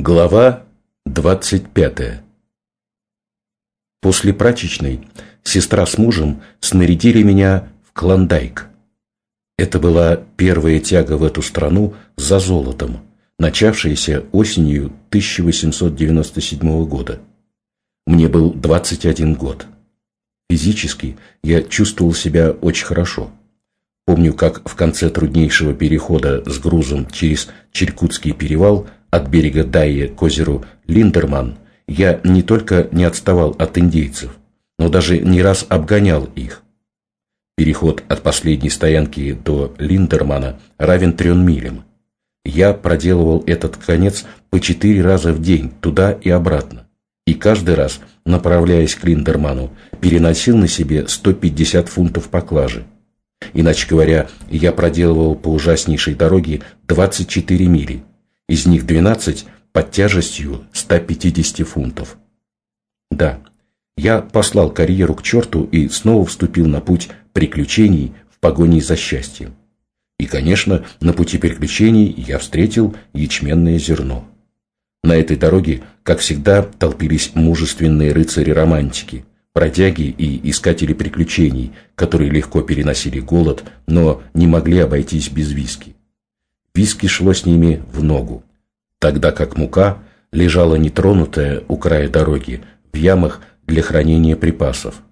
Глава 25. После прачечной сестра с мужем снарядили меня в Клондайк. Это была первая тяга в эту страну за золотом, начавшаяся осенью 1897 года. Мне был 21 год. Физически я чувствовал себя очень хорошо. Помню, как в конце труднейшего перехода с грузом через Чиркутский перевал от берега Дайе к озеру Линдерман я не только не отставал от индейцев, но даже не раз обгонял их. Переход от последней стоянки до Линдермана равен 3 милям. Я проделывал этот конец по 4 раза в день, туда и обратно. И каждый раз, направляясь к Линдерману, переносил на себе 150 фунтов поклажи. Иначе говоря, я проделывал по ужаснейшей дороге 24 мили, из них 12 под тяжестью 150 фунтов. Да, я послал карьеру к черту и снова вступил на путь приключений в погоне за счастьем. И, конечно, на пути приключений я встретил ячменное зерно. На этой дороге, как всегда, толпились мужественные рыцари-романтики, бродяги и искатели приключений, которые легко переносили голод, но не могли обойтись без виски. Виски шло с ними в ногу, тогда как мука лежала нетронутая у края дороги в ямах для хранения припасов.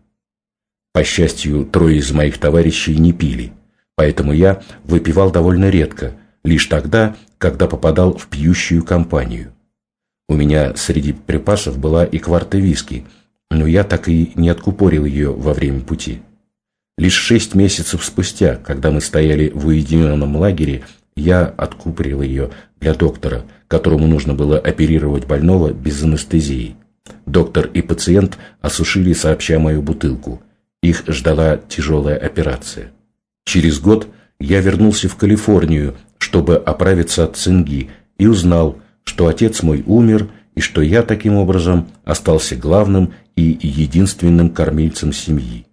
По счастью, 3 из моих товарищей не пили, поэтому я выпивал довольно редко, лишь тогда, когда попадал в пьющую компанию. У меня среди припасов была и кварта виски, но я так и не откупорил ее во время пути. Лишь 6 месяцев спустя, когда мы стояли в уединенном лагере, я откупорил ее для доктора, которому нужно было оперировать больного без анестезии. Доктор и пациент осушили сообща мою бутылку. Их ждала тяжелая операция. Через год я вернулся в Калифорнию, чтобы оправиться от цинги, и узнал, что отец мой умер, и что я таким образом остался главным и единственным кормильцем семьи.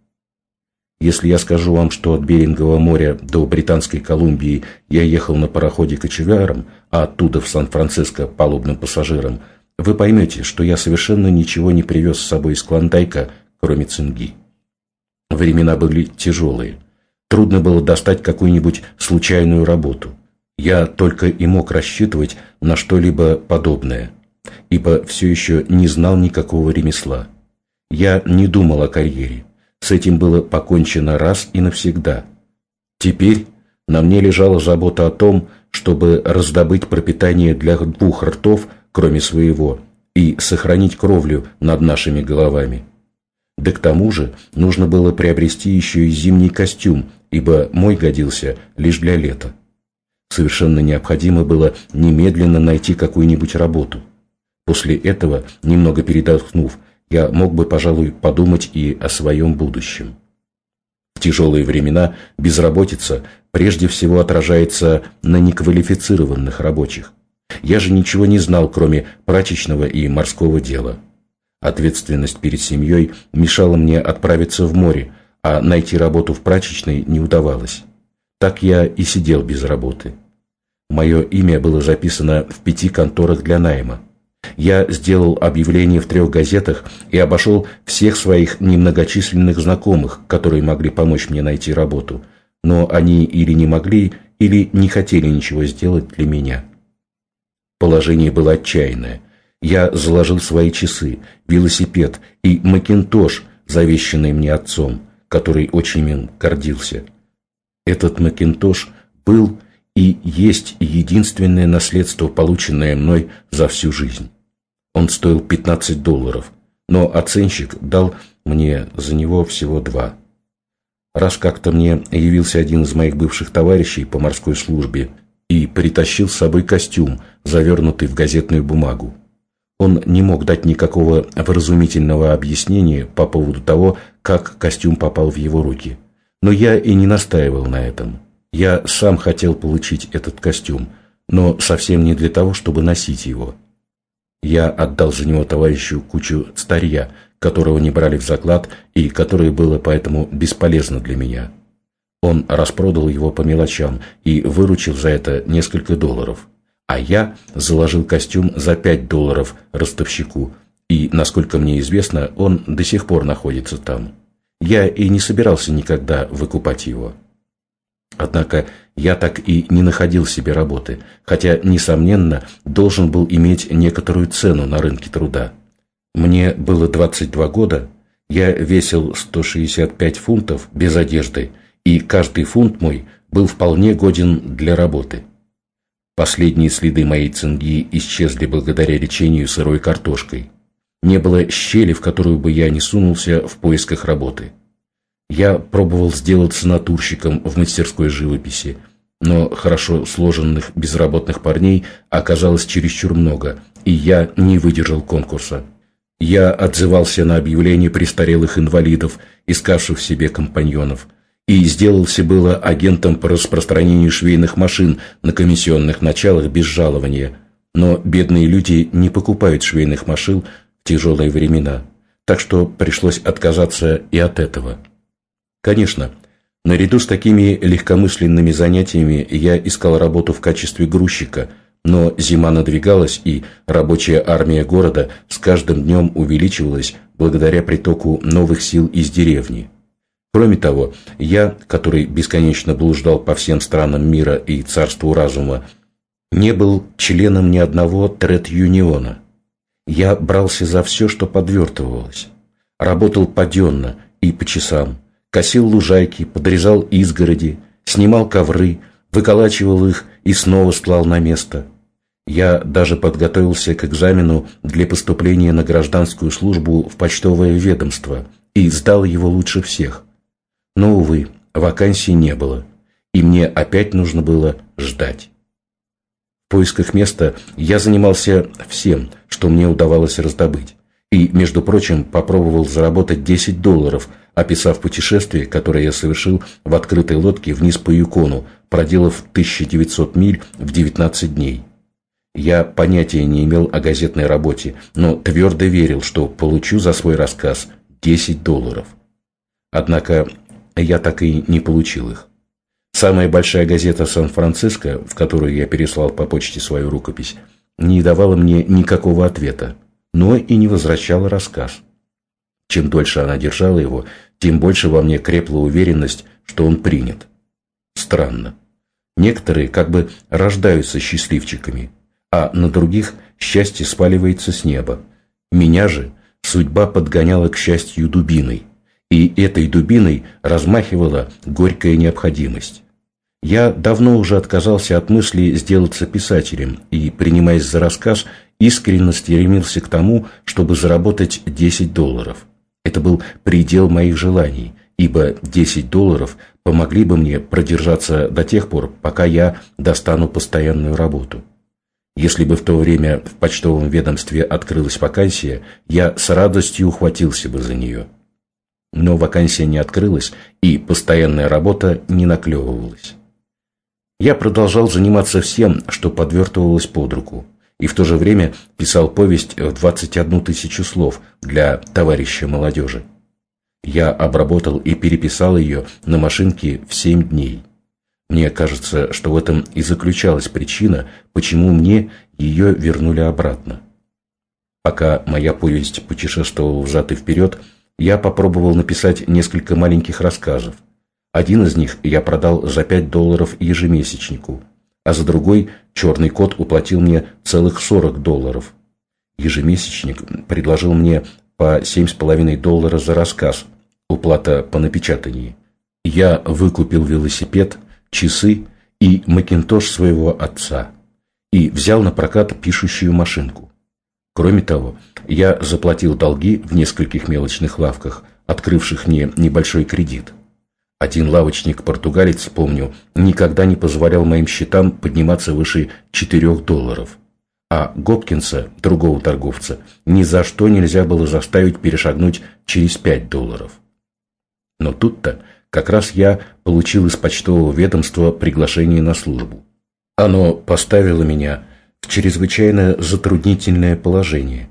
Если я скажу вам, что от Берингового моря до Британской Колумбии я ехал на пароходе кочегаром, а оттуда в Сан-Франциско палубным пассажиром, вы поймете, что я совершенно ничего не привез с собой из Клондайка, кроме цинги. Времена были тяжелые. Трудно было достать какую-нибудь случайную работу. Я только и мог рассчитывать на что-либо подобное, ибо все еще не знал никакого ремесла. Я не думал о карьере. С этим было покончено раз и навсегда. Теперь на мне лежала забота о том, чтобы раздобыть пропитание для 2 ртов, кроме своего, и сохранить кровлю над нашими головами. Да к тому же нужно было приобрести еще и зимний костюм, ибо мой годился лишь для лета. Совершенно необходимо было немедленно найти какую-нибудь работу. После этого, немного передохнув, я мог бы, пожалуй, подумать и о своем будущем. В тяжелые времена безработица прежде всего отражается на неквалифицированных рабочих. Я же ничего не знал, кроме прачечного и морского дела. Ответственность перед семьей мешала мне отправиться в море, а найти работу в прачечной не удавалось. Так я и сидел без работы. Мое имя было записано в 5 конторах для найма. Я сделал объявление в 3 газетах и обошел всех своих немногочисленных знакомых, которые могли помочь мне найти работу, но они или не могли, или не хотели ничего сделать для меня. Положение было отчаянное. Я заложил свои часы, велосипед и макинтош, завещанный мне отцом, который очень им гордился. Этот макинтош был и есть единственное наследство, полученное мной за всю жизнь. Он стоил $15, но оценщик дал мне за него всего 2. Раз как-то мне явился один из моих бывших товарищей по морской службе и притащил с собой костюм, завернутый в газетную бумагу. Он не мог дать никакого вразумительного объяснения по поводу того, как костюм попал в его руки. Но я и не настаивал на этом. Я сам хотел получить этот костюм, но совсем не для того, чтобы носить его. Я отдал за него товарищу кучу старья, которого не брали в заклад и которое было поэтому бесполезно для меня. Он распродал его по мелочам и выручил за это несколько $. а я заложил костюм за $5 ростовщику, и, насколько мне известно, он до сих пор находится там. Я и не собирался никогда выкупать его. Однако я так и не находил себе работы, хотя, несомненно, должен был иметь некоторую цену на рынке труда. Мне было 22 года, я весил 165 фунтов без одежды, и каждый фунт мой был вполне годен для работы. Последние следы моей цинги исчезли благодаря лечению сырой картошкой. Не было щели, в которую бы я не сунулся в поисках работы. Я пробовал сделаться натурщиком в мастерской живописи, но хорошо сложенных безработных парней оказалось чересчур много, и я не выдержал конкурса. Я отзывался на объявления престарелых инвалидов, искавших себе компаньонов, и сделался было агентом по распространению швейных машин на комиссионных началах без жалования. Но бедные люди не покупают швейных машин в тяжелые времена, так что пришлось отказаться и от этого. Конечно, наряду с такими легкомысленными занятиями я искал работу в качестве грузчика, но зима надвигалась, и рабочая армия города с каждым днем увеличивалась благодаря притоку новых сил из деревни. Кроме того, я, который бесконечно блуждал по всем странам мира и царству разума, не был членом ни одного тред-юниона. Я брался за все, что подвертывалось. Работал паденно и по часам, косил лужайки, подрезал изгороди, снимал ковры, выколачивал их и снова стлал на место. Я даже подготовился к экзамену для поступления на гражданскую службу в почтовое ведомство и сдал его лучше всех. Но, увы, вакансий не было, и мне опять нужно было ждать. В поисках места я занимался всем, что мне удавалось раздобыть, и, между прочим, попробовал заработать $10, описав путешествие, которое я совершил в открытой лодке вниз по Юкону, проделав 1900 миль в 19 дней. Я понятия не имел о газетной работе, но твердо верил, что получу за свой рассказ $10. Однако я так и не получил их. Самая большая газета Сан-Франциско, в которую я переслал по почте свою рукопись, не давала мне никакого ответа, но и не возвращала рассказ. Чем дольше она держала его, тем больше во мне крепла уверенность, что он принят. Странно. Некоторые как бы рождаются счастливчиками, а на других счастье сваливается с неба. Меня же судьба подгоняла к счастью дубиной, и этой дубиной размахивала горькая необходимость. Я давно уже отказался от мысли сделаться писателем и, принимаясь за рассказ, искренне стремился к тому, чтобы заработать $10. Это был предел моих желаний, ибо $10 помогли бы мне продержаться до тех пор, пока я достану постоянную работу. Если бы в то время в почтовом ведомстве открылась вакансия, я с радостью ухватился бы за нее. Но вакансия не открылась, и постоянная работа не наклевывалась. Я продолжал заниматься всем, что подвертывалось под руку, и в то же время писал повесть в 21 000 слов для товарища молодежи. Я обработал и переписал ее на машинке в 7 дней. Мне кажется, что в этом и заключалась причина, почему мне ее вернули обратно. Пока моя повесть путешествовала взад и вперед, я попробовал написать несколько маленьких рассказов. Один из них я продал за $5 ежемесячнику, а за другой «Черный кот» уплатил мне целых $40. Ежемесячник предложил мне по $7,5 за рассказ, уплата по напечатании. Я выкупил велосипед, часы и макинтош своего отца и взял на прокат пишущую машинку. Кроме того, я заплатил долги в нескольких мелочных лавках, открывших мне небольшой кредит. Один лавочник-португалец, помню, никогда не позволял моим счетам подниматься выше $4, а Гопкинса, другого торговца, ни за что нельзя было заставить перешагнуть через $5. Но тут-то как раз я получил из почтового ведомства приглашение на службу. Оно поставило меня в чрезвычайно затруднительное положение.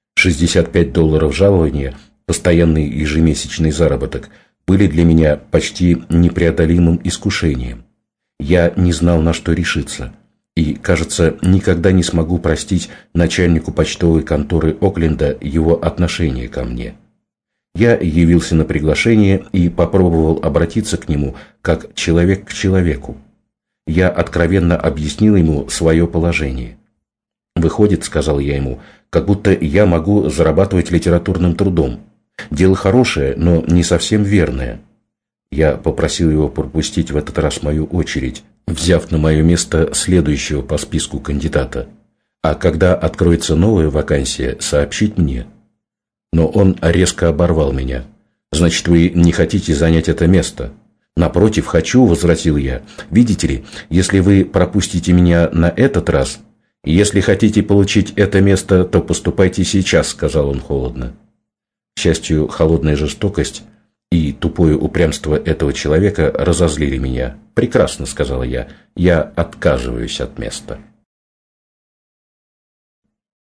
$65 жалования, постоянный ежемесячный заработок, были для меня почти непреодолимым искушением. Я не знал, на что решиться, и, кажется, никогда не смогу простить начальнику почтовой конторы Окленда его отношение ко мне. Я явился на приглашение и попробовал обратиться к нему как человек к человеку. Я откровенно объяснил ему свое положение. «Выходит, — сказал я ему, — как будто я могу зарабатывать литературным трудом. Дело хорошее, но не совсем верное». Я попросил его пропустить в этот раз мою очередь, взяв на мое место следующего по списку кандидата. А когда откроется новая вакансия, сообщить мне. Но он резко оборвал меня. «Значит, вы не хотите занять это место?» «Напротив, хочу», — возразил я. «Видите ли, если вы пропустите меня на этот раз, если хотите получить это место, то поступайте сейчас», — сказал он холодно. К счастью, холодная жестокость и тупое упрямство этого человека разозлили меня. «Прекрасно», — сказала я, — «я отказываюсь от места».